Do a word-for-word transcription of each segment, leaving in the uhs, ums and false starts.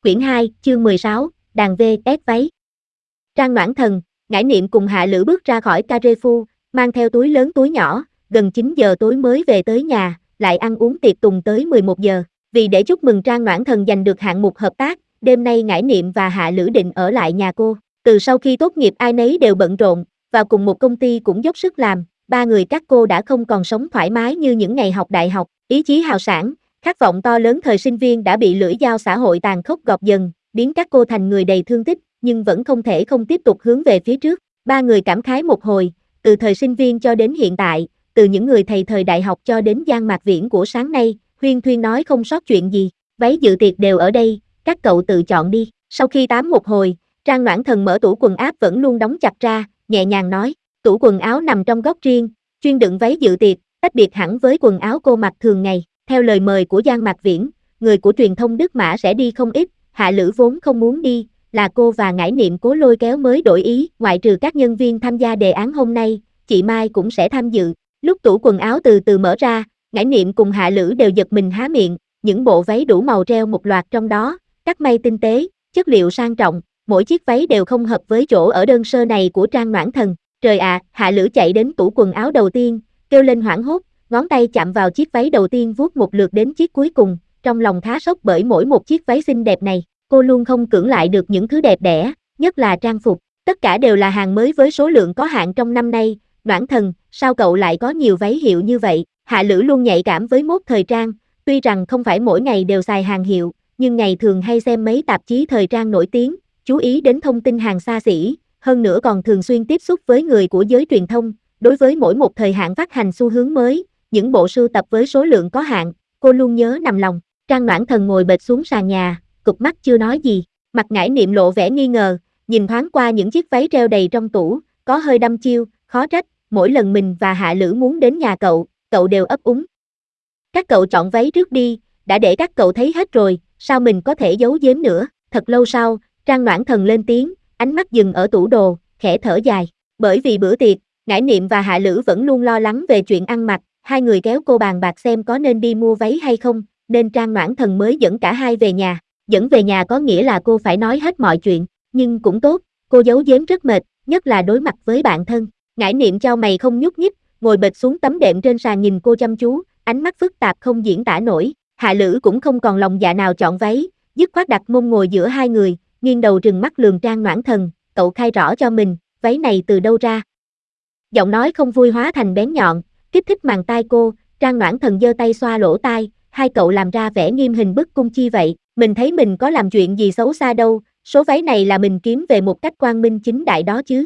Quyển hai, chương mười sáu, đàn vê ét váy. Trang Noãn Thần, Ngải Niệm cùng Hạ Lữ bước ra khỏi Carefu, mang theo túi lớn túi nhỏ, gần chín giờ tối mới về tới nhà, lại ăn uống tiệc tùng tới mười một giờ. Vì để chúc mừng Trang Noãn Thần giành được hạng mục hợp tác, đêm nay Ngải Niệm và Hạ Lữ định ở lại nhà cô. Từ sau khi tốt nghiệp ai nấy đều bận rộn, vào cùng một công ty cũng dốc sức làm, ba người các cô đã không còn sống thoải mái như những ngày học đại học, ý chí hào sảng, khát vọng to lớn thời sinh viên đã bị lưỡi dao xã hội tàn khốc gọt dần, biến các cô thành người đầy thương tích, nhưng vẫn không thể không tiếp tục hướng về phía trước. Ba người cảm khái một hồi, từ thời sinh viên cho đến hiện tại, từ những người thầy thời đại học cho đến Giang Mạc Viễn của sáng nay, huyên thuyên nói không sót chuyện gì. Váy dự tiệc đều ở đây, các cậu tự chọn đi. Sau khi tám một hồi, Trang Noãn Thần mở tủ quần áo vẫn luôn đóng chặt ra, nhẹ nhàng nói, tủ quần áo nằm trong góc riêng, chuyên đựng váy dự tiệc, tách biệt hẳn với quần áo cô mặc thường ngày. Theo lời mời của Giang Mạc Viễn, người của truyền thông Đức Mã sẽ đi không ít, Hạ Lữ vốn không muốn đi, là cô và Ngải Niệm cố lôi kéo mới đổi ý, ngoại trừ các nhân viên tham gia đề án hôm nay, chị Mai cũng sẽ tham dự. Lúc tủ quần áo từ từ mở ra, Ngải Niệm cùng Hạ Lữ đều giật mình há miệng, những bộ váy đủ màu treo một loạt trong đó, cắt may tinh tế, chất liệu sang trọng, mỗi chiếc váy đều không hợp với chỗ ở đơn sơ này của Trang Noãn Thần. Trời ạ, à, Hạ Lữ chạy đến tủ quần áo đầu tiên, kêu lên hoảng hốt, ngón tay chạm vào chiếc váy đầu tiên vuốt một lượt đến chiếc cuối cùng, trong lòng khá sốc bởi mỗi một chiếc váy xinh đẹp này, cô luôn không cưỡng lại được những thứ đẹp đẽ, nhất là trang phục, tất cả đều là hàng mới với số lượng có hạn trong năm nay. Noãn Thần, sao cậu lại có nhiều váy hiệu như vậy? Hạ Lữ luôn nhạy cảm với mốt thời trang, tuy rằng không phải mỗi ngày đều xài hàng hiệu, nhưng ngày thường hay xem mấy tạp chí thời trang nổi tiếng, chú ý đến thông tin hàng xa xỉ, hơn nữa còn thường xuyên tiếp xúc với người của giới truyền thông. Đối với mỗi một thời hạn phát hành xu hướng mới, những bộ sưu tập với số lượng có hạn, cô luôn nhớ nằm lòng. Trang Noãn Thần ngồi bệt xuống sàn nhà, cụp mắt chưa nói gì, mặt Ngải Niệm lộ vẻ nghi ngờ, nhìn thoáng qua những chiếc váy treo đầy trong tủ, có hơi đăm chiêu, khó trách, mỗi lần mình và Hạ Lữ muốn đến nhà cậu, cậu đều ấp úng. Các cậu chọn váy trước đi, đã để các cậu thấy hết rồi, sao mình có thể giấu giếm nữa? Thật lâu sau, Trang Noãn Thần lên tiếng, ánh mắt dừng ở tủ đồ, khẽ thở dài, bởi vì bữa tiệc, Ngải Niệm và Hạ Lữ vẫn luôn lo lắng về chuyện ăn mặc, hai người kéo cô bàn bạc xem có nên đi mua váy hay không, nên Trang Noãn Thần mới dẫn cả hai về nhà. Dẫn về nhà có nghĩa là cô phải nói hết mọi chuyện, nhưng cũng tốt, cô giấu giếm rất mệt, nhất là đối mặt với bạn thân. Ngải Niệm chau mày không nhúc nhích, ngồi bệt xuống tấm đệm trên sàn nhìn cô chăm chú, ánh mắt phức tạp không diễn tả nổi. Hạ Lữ cũng không còn lòng dạ nào chọn váy, dứt khoát đặt mông ngồi giữa hai người, nghiêng đầu trừng mắt lườm Trang Noãn Thần, cậu khai rõ cho mình, váy này từ đâu ra? Giọng nói không vui hóa thành bén nhọn, kích thích màng tai cô. Trang Noãn Thần giơ tay xoa lỗ tai, hai cậu làm ra vẻ nghiêm hình bức cung chi vậy, mình thấy mình có làm chuyện gì xấu xa đâu, số váy này là mình kiếm về một cách quang minh chính đại đó chứ.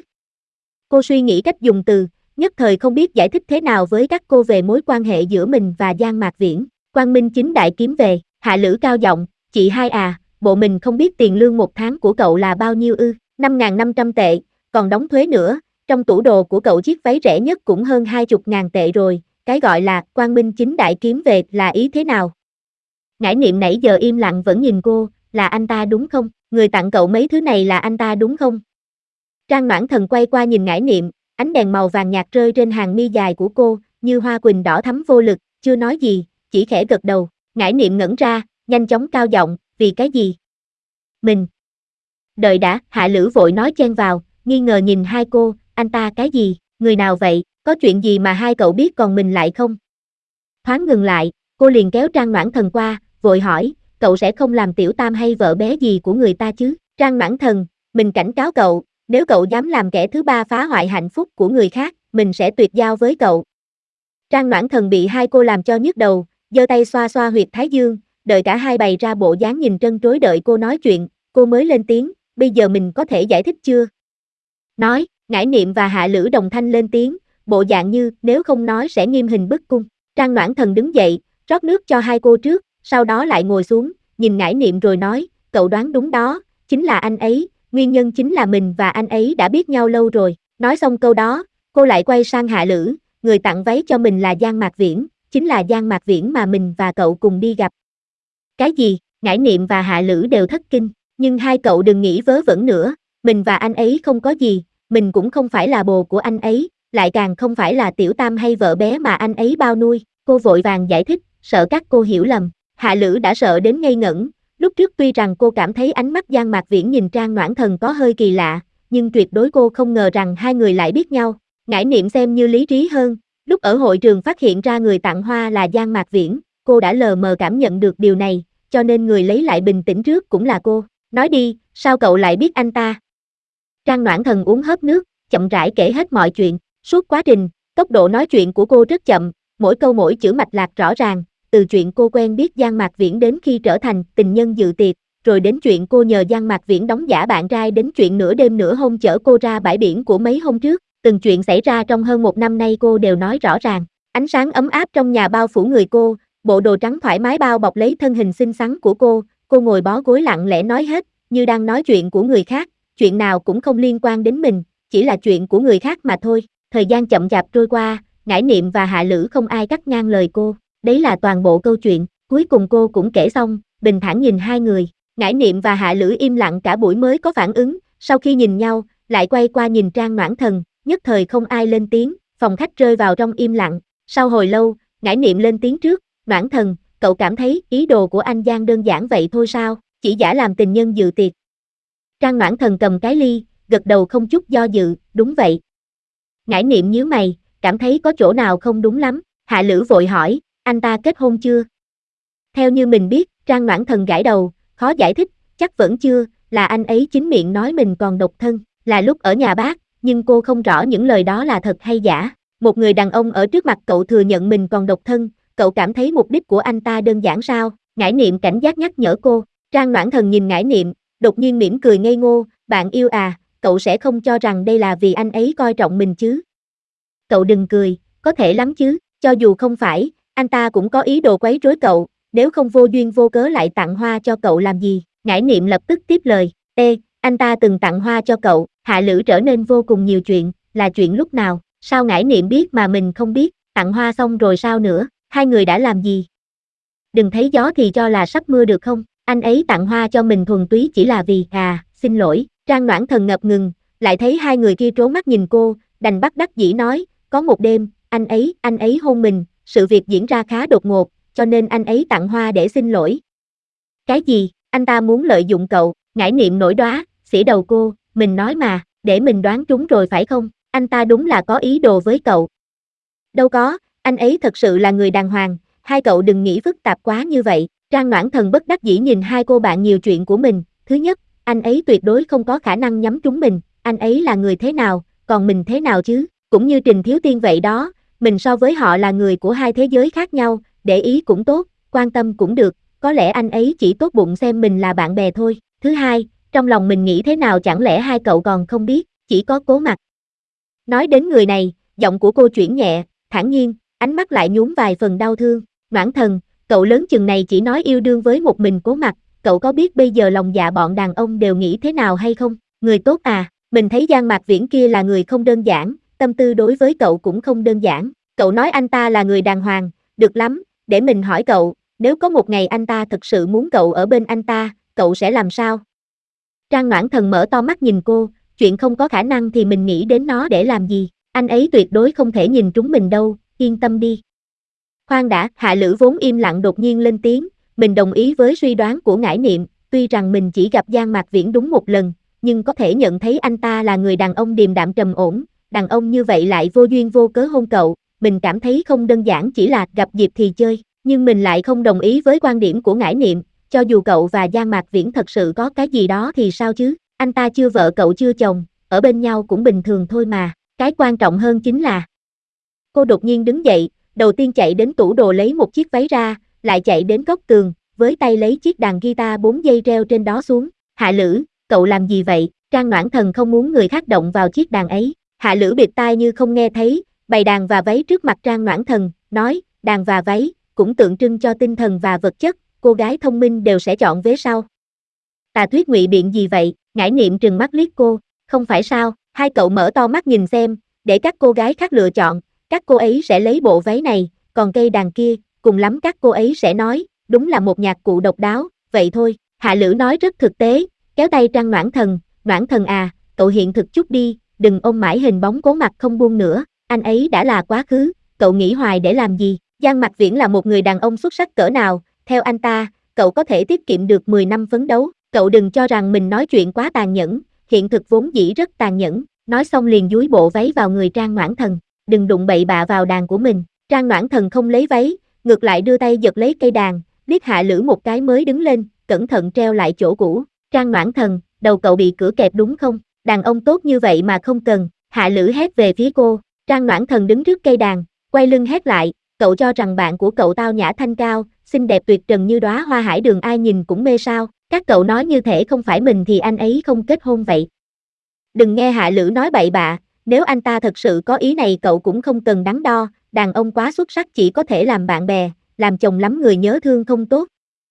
Cô suy nghĩ cách dùng từ, nhất thời không biết giải thích thế nào với các cô về mối quan hệ giữa mình và Giang Mạc Viễn. Quang minh chính đại kiếm về, Hạ Lữ cao giọng, chị hai à, bộ mình không biết tiền lương một tháng của cậu là bao nhiêu ư? năm nghìn năm trăm tệ, còn đóng thuế nữa, trong tủ đồ của cậu chiếc váy rẻ nhất cũng hơn hai mươi ngàn tệ rồi, cái gọi là quang minh chính đại kiếm về là ý thế nào? Ngải Niệm nãy giờ im lặng vẫn nhìn cô, là anh ta đúng không? Người tặng cậu mấy thứ này là anh ta đúng không? Trang Noãn Thần quay qua nhìn Ngải Niệm, ánh đèn màu vàng nhạt rơi trên hàng mi dài của cô, như hoa quỳnh đỏ thắm vô lực, chưa nói gì, chỉ khẽ gật đầu. Ngải Niệm ngẩn ra, nhanh chóng cao giọng, vì cái gì? Mình. Đợi đã, Hạ Lữ vội nói chen vào, nghi ngờ nhìn hai cô, anh ta cái gì, người nào vậy, có chuyện gì mà hai cậu biết còn mình lại không? Thoáng ngừng lại, cô liền kéo Trang Noãn Thần qua, vội hỏi, cậu sẽ không làm tiểu tam hay vợ bé gì của người ta chứ? Trang Noãn Thần, mình cảnh cáo cậu, nếu cậu dám làm kẻ thứ ba phá hoại hạnh phúc của người khác, mình sẽ tuyệt giao với cậu. Trang Noãn Thần bị hai cô làm cho nhức đầu, giơ tay xoa xoa huyệt thái dương, đợi cả hai bày ra bộ dáng nhìn trân trối đợi cô nói chuyện, cô mới lên tiếng, bây giờ mình có thể giải thích chưa? Nói, Ngải Niệm và Hạ Lữ đồng thanh lên tiếng, bộ dạng như nếu không nói sẽ nghiêm hình bức cung. Trang Noãn Thần đứng dậy, rót nước cho hai cô trước, sau đó lại ngồi xuống, nhìn Ngải Niệm rồi nói, cậu đoán đúng đó, chính là anh ấy, nguyên nhân chính là mình và anh ấy đã biết nhau lâu rồi. Nói xong câu đó, cô lại quay sang Hạ Lữ, người tặng váy cho mình là Giang Mạc Viễn, chính là Giang Mạc Viễn mà mình và cậu cùng đi gặp. Cái gì? Ngải Niệm và Hạ Lữ đều thất kinh, nhưng hai cậu đừng nghĩ vớ vẩn nữa, mình và anh ấy không có gì, mình cũng không phải là bồ của anh ấy, lại càng không phải là tiểu tam hay vợ bé mà anh ấy bao nuôi. Cô vội vàng giải thích, sợ các cô hiểu lầm. Hạ Lữ đã sợ đến ngây ngẩn, lúc Lúc trước tuy rằng cô cảm thấy ánh mắt Giang Mạc Viễn nhìn Trang Noãn Thần có hơi kỳ lạ, nhưng tuyệt đối cô không ngờ rằng hai người lại biết nhau. Ngải Niệm xem như lý trí hơn, lúc ở hội trường phát hiện ra người tặng hoa là Giang Mạc Viễn, cô đã lờ mờ cảm nhận được điều này, cho nên người lấy lại bình tĩnh trước cũng là cô. Nói đi, sao cậu lại biết anh ta? Trang Noãn Thần uống hớp nước, chậm rãi kể hết mọi chuyện. Suốt quá trình, tốc độ nói chuyện của cô rất chậm, mỗi câu mỗi chữ mạch lạc rõ ràng, từ chuyện cô quen biết Giang Mạc Viễn đến khi trở thành tình nhân dự tiệc, rồi đến chuyện cô nhờ Giang Mạc Viễn đóng giả bạn trai đến chuyện nửa đêm nửa hôm chở cô ra bãi biển của mấy hôm trước, từng chuyện xảy ra trong hơn một năm nay cô đều nói rõ ràng. Ánh sáng ấm áp trong nhà bao phủ người cô, bộ đồ trắng thoải mái bao bọc lấy thân hình xinh xắn của cô, cô ngồi bó gối lặng lẽ nói hết, như đang nói chuyện của người khác, chuyện nào cũng không liên quan đến mình, chỉ là chuyện của người khác mà thôi. Thời gian chậm chạp trôi qua, Ngải Niệm và Hạ Lữ không ai cắt ngang lời cô, đấy là toàn bộ câu chuyện, cuối cùng cô cũng kể xong, bình thản nhìn hai người. Ngải Niệm và Hạ Lữ im lặng cả buổi mới có phản ứng, sau khi nhìn nhau, lại quay qua nhìn Trang Noãn Thần, nhất thời không ai lên tiếng, phòng khách rơi vào trong im lặng. Sau hồi lâu, Ngải Niệm lên tiếng trước, Noãn Thần, cậu cảm thấy ý đồ của anh Giang đơn giản vậy thôi sao, chỉ giả làm tình nhân dự tiệc. Trang Noãn Thần cầm cái ly, gật đầu không chút do dự, đúng vậy. Ngải Niệm nhíu mày, cảm thấy có chỗ nào không đúng lắm. Hạ Lữ vội hỏi, anh ta kết hôn chưa? Theo như mình biết, Trang Noãn Thần gãi đầu, khó giải thích, chắc vẫn chưa, là anh ấy chính miệng nói mình còn độc thân, là lúc ở nhà bác, nhưng cô không rõ những lời đó là thật hay giả. Một người đàn ông ở trước mặt cậu thừa nhận mình còn độc thân, cậu cảm thấy mục đích của anh ta đơn giản sao? Ngải Niệm cảnh giác nhắc nhở cô. Trang Noãn Thần nhìn Ngải Niệm, đột nhiên mỉm cười ngây ngô, bạn yêu à, cậu sẽ không cho rằng đây là vì anh ấy coi trọng mình chứ? Cậu đừng cười, có thể lắm chứ, cho dù không phải, anh ta cũng có ý đồ quấy rối cậu, nếu không vô duyên vô cớ lại tặng hoa cho cậu làm gì? Ngải Niệm lập tức tiếp lời, ê, anh ta từng tặng hoa cho cậu. Hạ Lữ trở nên vô cùng nhiều chuyện, là chuyện lúc nào, sao Ngải Niệm biết mà mình không biết, tặng hoa xong rồi sao nữa, hai người đã làm gì? Đừng thấy gió thì cho là sắp mưa được không, anh ấy tặng hoa cho mình thuần túy chỉ là vì, à, xin lỗi. Trang Noãn Thần ngập ngừng, lại thấy hai người kia trố mắt nhìn cô, đành bắt đắc dĩ nói, có một đêm, anh ấy, anh ấy hôn mình, sự việc diễn ra khá đột ngột, cho nên anh ấy tặng hoa để xin lỗi. Cái gì, anh ta muốn lợi dụng cậu? Ngải Niệm nổi đoá, xỉ đầu cô, mình nói mà, để mình đoán trúng rồi phải không, anh ta đúng là có ý đồ với cậu. Đâu có, anh ấy thật sự là người đàng hoàng, hai cậu đừng nghĩ phức tạp quá như vậy. Trang Noãn Thần bất đắc dĩ nhìn hai cô bạn nhiều chuyện của mình, thứ nhất, anh ấy tuyệt đối không có khả năng nhắm trúng mình, anh ấy là người thế nào, còn mình thế nào chứ, cũng như Trình Thiếu Tiên vậy đó, mình so với họ là người của hai thế giới khác nhau, để ý cũng tốt, quan tâm cũng được, có lẽ anh ấy chỉ tốt bụng xem mình là bạn bè thôi. Thứ hai, trong lòng mình nghĩ thế nào chẳng lẽ hai cậu còn không biết, chỉ có Cố Mặc. Nói đến người này, giọng của cô chuyển nhẹ, thản nhiên, ánh mắt lại nhuốm vài phần đau thương. Noãn Thần, cậu lớn chừng này chỉ nói yêu đương với một mình Cố Mặc, cậu có biết bây giờ lòng dạ bọn đàn ông đều nghĩ thế nào hay không? Người tốt à, mình thấy Giang Mạc Viễn kia là người không đơn giản, tâm tư đối với cậu cũng không đơn giản. Cậu nói anh ta là người đàng hoàng, được lắm, để mình hỏi cậu, nếu có một ngày anh ta thực sự muốn cậu ở bên anh ta, cậu sẽ làm sao? Trang Noãn Thần mở to mắt nhìn cô, chuyện không có khả năng thì mình nghĩ đến nó để làm gì, anh ấy tuyệt đối không thể nhìn trúng mình đâu, yên tâm đi. Khoan đã, Hạ Lữ vốn im lặng đột nhiên lên tiếng, mình đồng ý với suy đoán của Ngải Niệm, tuy rằng mình chỉ gặp Giang Mạc Viễn đúng một lần, nhưng có thể nhận thấy anh ta là người đàn ông điềm đạm trầm ổn, đàn ông như vậy lại vô duyên vô cớ hôn cậu, mình cảm thấy không đơn giản chỉ là gặp dịp thì chơi, nhưng mình lại không đồng ý với quan điểm của Ngải Niệm, cho dù cậu và Giang Mạc Viễn thật sự có cái gì đó thì sao chứ, anh ta chưa vợ cậu chưa chồng, ở bên nhau cũng bình thường thôi mà, cái quan trọng hơn chính là. Cô đột nhiên đứng dậy, đầu tiên chạy đến tủ đồ lấy một chiếc váy ra, lại chạy đến góc tường, với tay lấy chiếc đàn guitar bốn dây treo trên đó xuống. Hạ Lữ, cậu làm gì vậy? Trang Noãn Thần không muốn người khác động vào chiếc đàn ấy. Hạ Lữ bịt tai như không nghe thấy, bày đàn và váy trước mặt Trang Noãn Thần, nói, đàn và váy, cũng tượng trưng cho tinh thần và vật chất, cô gái thông minh đều sẽ chọn vế sau. Tà thuyết ngụy biện gì vậy? Ngải Niệm trừng mắt liếc cô, không phải sao? Hai cậu mở to mắt nhìn xem, để các cô gái khác lựa chọn, các cô ấy sẽ lấy bộ váy này, còn cây đàn kia, cùng lắm các cô ấy sẽ nói, đúng là một nhạc cụ độc đáo, vậy thôi. Hạ Lữ nói rất thực tế, kéo tay Trang Noãn Thần, Noãn Thần à, cậu hiện thực chút đi, đừng ôm mãi hình bóng Cố Mặc không buông nữa, anh ấy đã là quá khứ, cậu nghĩ hoài để làm gì? Giang Mạc Viễn là một người đàn ông xuất sắc cỡ nào, theo anh ta, cậu có thể tiết kiệm được mười năm phấn đấu, cậu đừng cho rằng mình nói chuyện quá tàn nhẫn, hiện thực vốn dĩ rất tàn nhẫn, nói xong liền dúi bộ váy vào người Trang Noãn Thần, đừng đụng bậy bạ vào đàn của mình, Trang Noãn Thần không lấy váy, ngược lại đưa tay giật lấy cây đàn, liếc Hạ Lữ một cái mới đứng lên, cẩn thận treo lại chỗ cũ, Trang Noãn Thần, đầu cậu bị cửa kẹp đúng không, đàn ông tốt như vậy mà không cần, Hạ Lữ hét về phía cô, Trang Noãn Thần đứng trước cây đàn, quay lưng hét lại, cậu cho rằng bạn của cậu tao nhã thanh cao, xinh đẹp tuyệt trần như đóa hoa hải đường ai nhìn cũng mê sao, các cậu nói như thể không phải mình thì anh ấy không kết hôn vậy. Đừng nghe Hạ Lữ nói bậy bạ, nếu anh ta thật sự có ý này cậu cũng không cần đắn đo, đàn ông quá xuất sắc chỉ có thể làm bạn bè, làm chồng lắm người nhớ thương không tốt.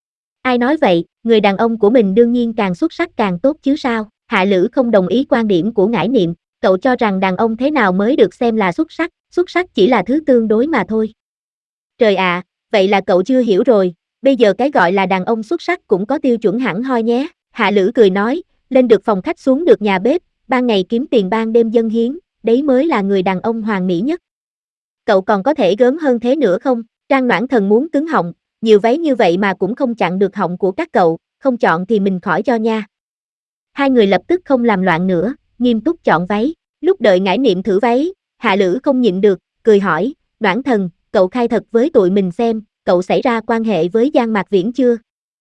Ai nói vậy, người đàn ông của mình đương nhiên càng xuất sắc càng tốt chứ sao, Hạ Lữ không đồng ý quan điểm của Ngải Niệm, cậu cho rằng đàn ông thế nào mới được xem là xuất sắc, xuất sắc chỉ là thứ tương đối mà thôi. Trời ạ, à, vậy là cậu chưa hiểu rồi, bây giờ cái gọi là đàn ông xuất sắc cũng có tiêu chuẩn hẳn hoi nhé, Hạ Lữ cười nói, lên được phòng khách xuống được nhà bếp, ban ngày kiếm tiền ban đêm dâng hiến, đấy mới là người đàn ông hoàn mỹ nhất. Cậu còn có thể gớm hơn thế nữa không? Trang Noãn Thần muốn cứng họng, nhiều váy như vậy mà cũng không chặn được họng của các cậu, không chọn thì mình khỏi cho nha. Hai người lập tức không làm loạn nữa, nghiêm túc chọn váy, lúc đợi Ngải Niệm thử váy, Hạ Lữ không nhịn được, cười hỏi, Noãn Thần, cậu khai thật với tụi mình xem, cậu xảy ra quan hệ với Giang Mạc Viễn chưa?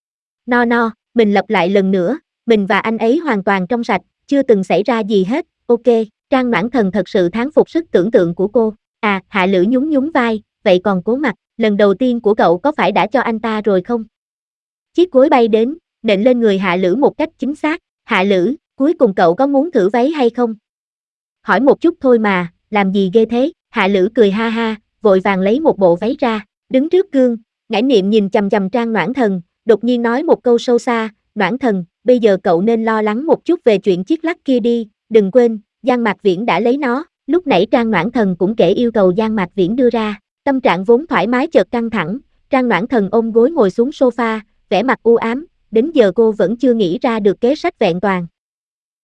No no, mình lặp lại lần nữa, mình và anh ấy hoàn toàn trong sạch, chưa từng xảy ra gì hết, ok, Trang Noãn Thần thật sự thán phục sức tưởng tượng của cô, à, Hạ Lữ nhún nhún vai, vậy còn Cố Mặc, lần đầu tiên của cậu có phải đã cho anh ta rồi không? Chiếc gối bay đến, nện lên người Hạ Lữ một cách chính xác, Hạ Lữ, cuối cùng cậu có muốn thử váy hay không? Hỏi một chút thôi mà, làm gì ghê thế, Hạ Lữ cười ha ha, vội vàng lấy một bộ váy ra, đứng trước gương, Ngải Niệm nhìn chằm chằm Trang Noãn Thần, đột nhiên nói một câu sâu xa, Noãn Thần, bây giờ cậu nên lo lắng một chút về chuyện chiếc lắc kia đi, đừng quên, Giang Mạc Viễn đã lấy nó, lúc nãy Trang Noãn Thần cũng kể yêu cầu Giang Mạc Viễn đưa ra, tâm trạng vốn thoải mái chợt căng thẳng, Trang Noãn Thần ôm gối ngồi xuống sofa, vẻ mặt u ám, đến giờ cô vẫn chưa nghĩ ra được kế sách vẹn toàn.